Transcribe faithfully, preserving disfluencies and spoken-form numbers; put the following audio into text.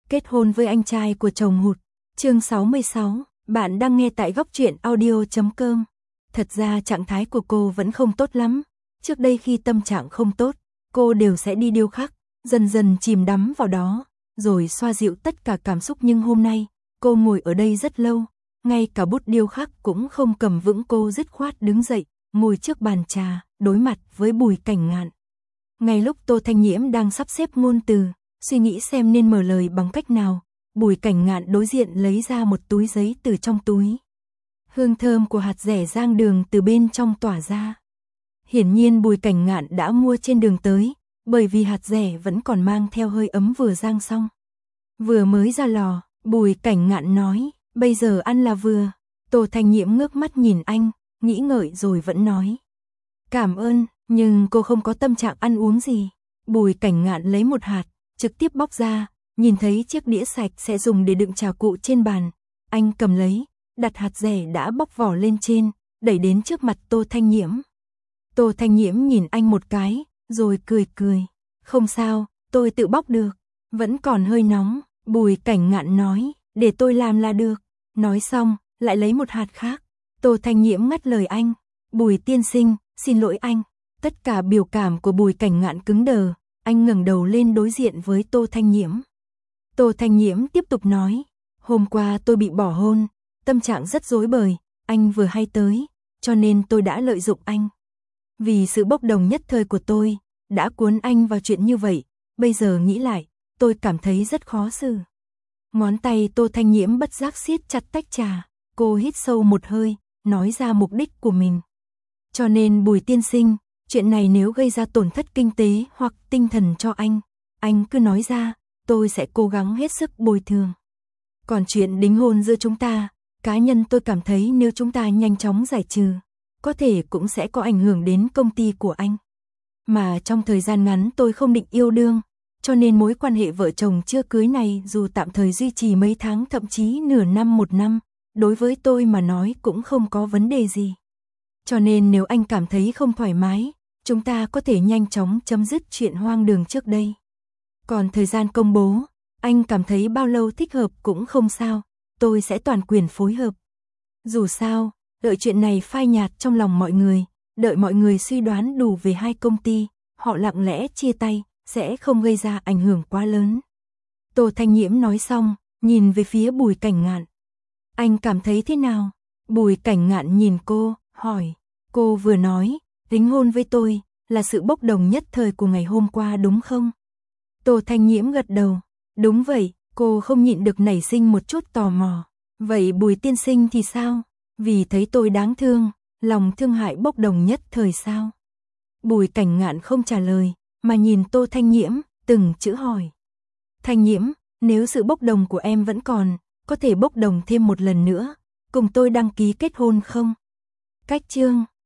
Kết hôn với anh trai của chồng hụt. Chương sáu mươi sáu, bạn đang nghe tại góc truyện audio chấm com. Thật ra trạng thái của cô vẫn không tốt lắm. Trước đây khi tâm trạng không tốt, cô đều sẽ đi điêu khắc, dần dần chìm đắm vào đó, rồi xoa dịu tất cả cảm xúc. Nhưng hôm nay, cô ngồi ở đây rất lâu, ngay cả bút điêu khắc cũng không cầm vững. Cô dứt khoát đứng dậy, ngồi trước bàn trà, đối mặt với Bùi Cảnh Ngạn. Ngay lúc Tô Thanh Nhiễm đang sắp xếp ngôn từ, suy nghĩ xem nên mở lời bằng cách nào, Bùi Cảnh Ngạn đối diện lấy ra một túi giấy từ trong túi. Hương thơm của hạt dẻ rang đường từ bên trong tỏa ra. Hiển nhiên Bùi Cảnh Ngạn đã mua trên đường tới, bởi vì hạt dẻ vẫn còn mang theo hơi ấm vừa rang xong. Vừa mới ra lò, Bùi Cảnh Ngạn nói, bây giờ ăn là vừa. Tô Thanh Nhiễm ngước mắt nhìn anh, nghĩ ngợi rồi vẫn nói. Cảm ơn, nhưng cô không có tâm trạng ăn uống gì. Bùi Cảnh Ngạn lấy một hạt, trực tiếp bóc ra, nhìn thấy chiếc đĩa sạch sẽ dùng để đựng trà cụ trên bàn. Anh cầm lấy, đặt hạt dẻ đã bóc vỏ lên trên, đẩy đến trước mặt Tô Thanh Nhiễm. Tô Thanh Nhiễm nhìn anh một cái, rồi cười cười. Không sao, tôi tự bóc được, vẫn còn hơi nóng. Bùi Cảnh Ngạn nói, để tôi làm là được. Nói xong, lại lấy một hạt khác. Tô Thanh Nhiễm ngắt lời anh, Bùi tiên sinh, xin lỗi anh. Tất cả biểu cảm của Bùi Cảnh Ngạn cứng đờ, anh ngẩng đầu lên đối diện với Tô Thanh Nhiễm. Tô Thanh Nhiễm tiếp tục nói, hôm qua tôi bị bỏ hôn, tâm trạng rất rối bời, anh vừa hay tới, cho nên tôi đã lợi dụng anh. Vì sự bốc đồng nhất thời của tôi, đã cuốn anh vào chuyện như vậy, bây giờ nghĩ lại, tôi cảm thấy rất khó xử. Ngón tay Tô Thanh Nhiễm bất giác siết chặt tách trà, cô hít sâu một hơi, nói ra mục đích của mình. Cho nên Bùi tiên sinh, chuyện này nếu gây ra tổn thất kinh tế hoặc tinh thần cho anh, anh cứ nói ra, tôi sẽ cố gắng hết sức bồi thường. Còn chuyện đính hôn giữa chúng ta, cá nhân tôi cảm thấy nếu chúng ta nhanh chóng giải trừ, có thể cũng sẽ có ảnh hưởng đến công ty của anh. Mà trong thời gian ngắn tôi không định yêu đương, cho nên mối quan hệ vợ chồng chưa cưới này dù tạm thời duy trì mấy tháng thậm chí nửa năm một năm, đối với tôi mà nói cũng không có vấn đề gì. Cho nên nếu anh cảm thấy không thoải mái, chúng ta có thể nhanh chóng chấm dứt chuyện hoang đường trước đây. Còn thời gian công bố, anh cảm thấy bao lâu thích hợp cũng không sao, tôi sẽ toàn quyền phối hợp. Dù sao, đợi chuyện này phai nhạt trong lòng mọi người, đợi mọi người suy đoán đủ về hai công ty, họ lặng lẽ chia tay, sẽ không gây ra ảnh hưởng quá lớn. Tô Thanh Nhiễm nói xong, nhìn về phía Bùi Cảnh Ngạn. Anh cảm thấy thế nào? Bùi Cảnh Ngạn nhìn cô, hỏi. Cô vừa nói, đính hôn với tôi, là sự bốc đồng nhất thời của ngày hôm qua đúng không? Tô Thanh Nhiễm gật đầu. Đúng vậy, cô không nhịn được nảy sinh một chút tò mò. Vậy Bùi tiên sinh thì sao? Vì thấy tôi đáng thương, lòng thương hại bốc đồng nhất thời sao? Bùi Cảnh Ngạn không trả lời, mà nhìn Tô Thanh Nhiễm, từng chữ hỏi. Thanh Nhiễm, nếu sự bốc đồng của em vẫn còn, có thể bốc đồng thêm một lần nữa, cùng tôi đăng ký kết hôn không? Cách chương